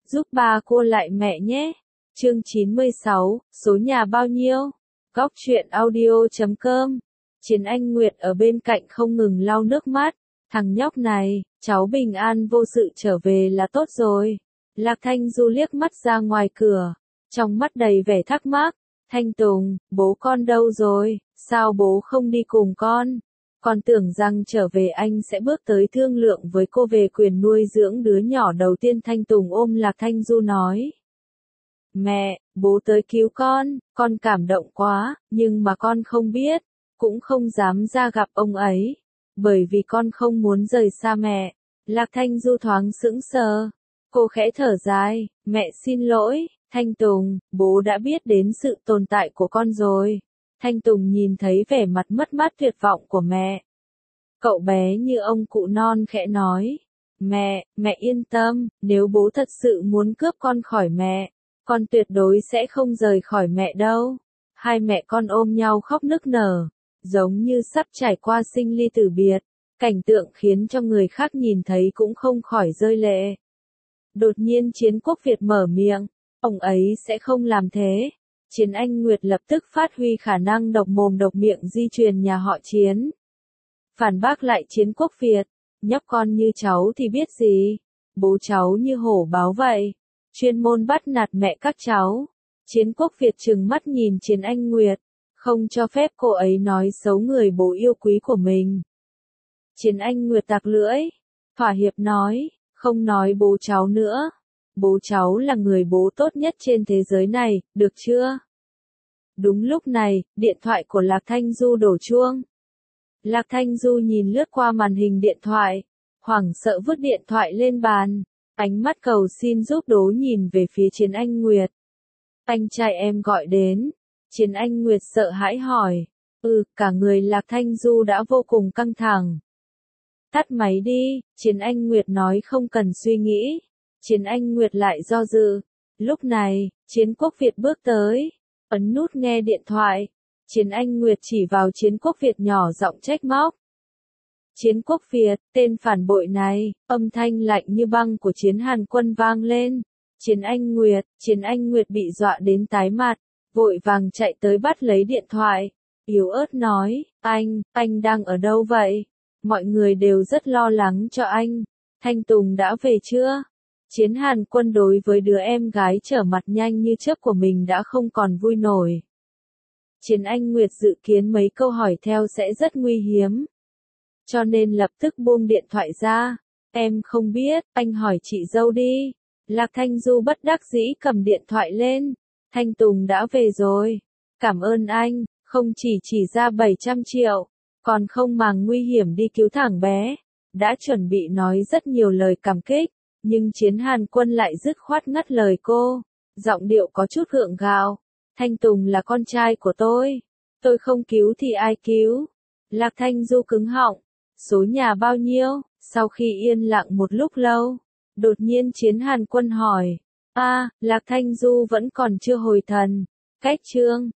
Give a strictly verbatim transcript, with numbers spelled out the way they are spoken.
giúp ba cô lại mẹ nhé. Chương chín mươi sáu, số nhà bao nhiêu? Góc truyện audio chấm com. Chiến Anh Nguyệt ở bên cạnh không ngừng lau nước mắt. Thằng nhóc này, cháu bình an vô sự trở về là tốt rồi. Lạc Thanh Du liếc mắt ra ngoài cửa, trong mắt đầy vẻ thắc mắc. Thanh Tùng, bố con đâu rồi, sao bố không đi cùng con? Con tưởng rằng trở về anh sẽ bước tới thương lượng với cô về quyền nuôi dưỡng đứa nhỏ đầu tiên. Thanh Tùng ôm Lạc Thanh Du nói. Mẹ, bố tới cứu con, con cảm động quá, nhưng mà con không biết, cũng không dám ra gặp ông ấy, bởi vì con không muốn rời xa mẹ. Lạc Thanh Du thoáng sững sờ, cô khẽ thở dài, mẹ xin lỗi, Thanh Tùng, bố đã biết đến sự tồn tại của con rồi. Thanh Tùng nhìn thấy vẻ mặt mất mát tuyệt vọng của mẹ. Cậu bé như ông cụ non khẽ nói, mẹ, mẹ yên tâm, nếu bố thật sự muốn cướp con khỏi mẹ, con tuyệt đối sẽ không rời khỏi mẹ đâu. Hai mẹ con ôm nhau khóc nức nở, giống như sắp trải qua sinh ly tử biệt, cảnh tượng khiến cho người khác nhìn thấy cũng không khỏi rơi lệ. Đột nhiên Chiến Quốc Việt mở miệng, ông ấy sẽ không làm thế. Chiến Anh Nguyệt lập tức phát huy khả năng độc mồm độc miệng di truyền nhà họ Chiến. Phản bác lại Chiến Quốc Việt, nhóc con như cháu thì biết gì, bố cháu như hổ báo vậy, chuyên môn bắt nạt mẹ các cháu. Chiến Quốc Việt trừng mắt nhìn Chiến Anh Nguyệt, không cho phép cô ấy nói xấu người bố yêu quý của mình. Chiến Anh Nguyệt tặc lưỡi, thỏa hiệp nói, không nói bố cháu nữa. Bố cháu là người bố tốt nhất trên thế giới này, được chưa? Đúng lúc này, điện thoại của Lạc Thanh Du đổ chuông. Lạc Thanh Du nhìn lướt qua màn hình điện thoại, hoảng sợ vứt điện thoại lên bàn, ánh mắt cầu xin giúp đố nhìn về phía Chiến Anh Nguyệt. Anh trai em gọi đến. Chiến Anh Nguyệt sợ hãi hỏi. Ừ, cả người Lạc Thanh Du đã vô cùng căng thẳng. Tắt máy đi, Chiến Anh Nguyệt nói không cần suy nghĩ. Chiến Anh Nguyệt lại do dự. Lúc này, Chiến Quốc Việt bước tới, ấn nút nghe điện thoại. Chiến Anh Nguyệt chỉ vào Chiến Quốc Việt nhỏ giọng trách móc. Chiến Quốc Việt, tên phản bội này, âm thanh lạnh như băng của Chiến Hàn Quân vang lên. Chiến Anh Nguyệt, Chiến Anh Nguyệt bị dọa đến tái mặt, vội vàng chạy tới bắt lấy điện thoại. Yếu ớt nói, anh, anh đang ở đâu vậy? Mọi người đều rất lo lắng cho anh. Thanh Tùng đã về chưa? Chiến Hàn Quân đối với đứa em gái trở mặt nhanh như chớp của mình đã không còn vui nổi. Chiến Anh Nguyệt dự kiến mấy câu hỏi theo sẽ rất nguy hiểm, cho nên lập tức buông điện thoại ra. Em không biết, anh hỏi chị dâu đi. Lạc Thanh Du bất đắc dĩ cầm điện thoại lên. Thanh Tùng đã về rồi. Cảm ơn anh, không chỉ chỉ ra bảy trăm triệu, còn không màng nguy hiểm đi cứu thằng bé. Đã chuẩn bị nói rất nhiều lời cảm kích, nhưng Chiến Hàn Quân lại dứt khoát ngắt lời cô. Giọng điệu có chút gượng gạo. Thanh Tùng là con trai của tôi. Tôi không cứu thì ai cứu? Lạc Thanh Du cứng họng. Số nhà bao nhiêu? Sau khi yên lặng một lúc lâu, đột nhiên Chiến Hàn Quân hỏi. A, à, Lạc Thanh Du vẫn còn chưa hồi thần. Cách chương